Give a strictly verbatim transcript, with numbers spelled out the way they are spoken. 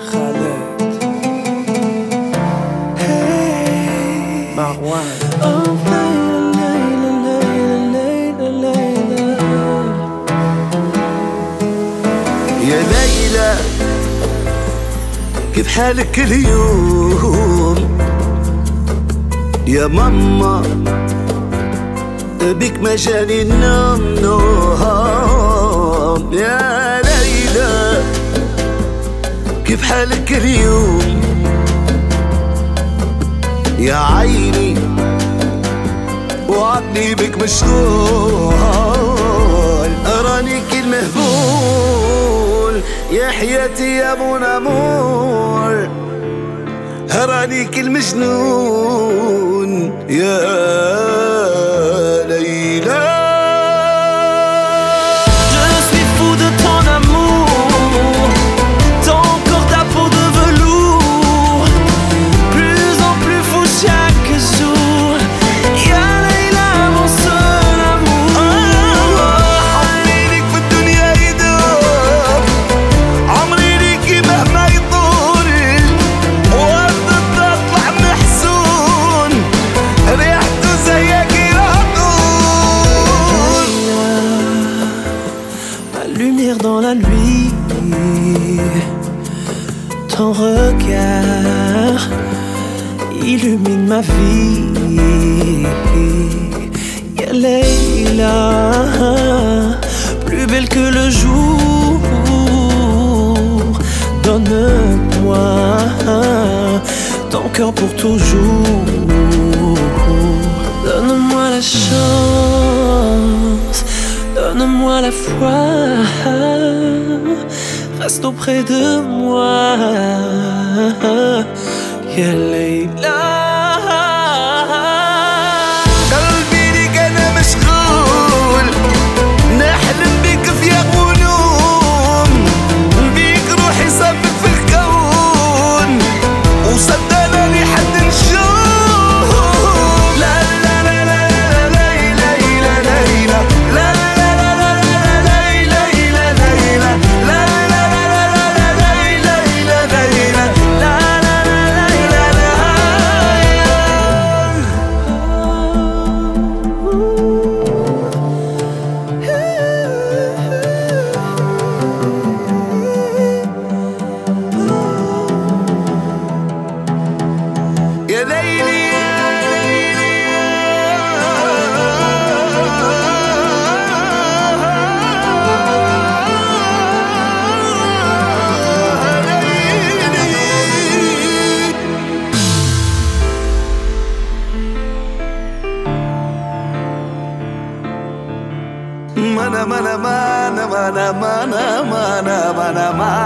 خالد مروان يا ليلى كيف حالك اليوم؟ يا ماما بك ما جاني النوم نوم. يا ليلى كيف حالك اليوم؟ يا عيني وعقلي بك مشغول، أراني كل مهبول يا حياتي يا مون امور، أراني كل مجنون يا ليلى. Dans la nuit, ton regard illumine ma vie. Ya Leila, plus belle que le jour, donne-moi ton cœur pour toujours. Donne-moi la chance, donne-moi la foi, reste auprès de moi, ya Leila. قلبي ليك أنا مشغول، نحلم بك في غنوم، بيك روحي صفت في الكون، وصدقنا لحد نشوف. لا لا لا لا لا لا لا لا لا يا ليلي يا ليلي mana mana mana mana mana mana mana mana